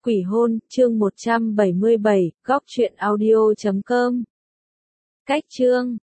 Quỷ hôn, chương 177, góc truyện audio.com. Cách chương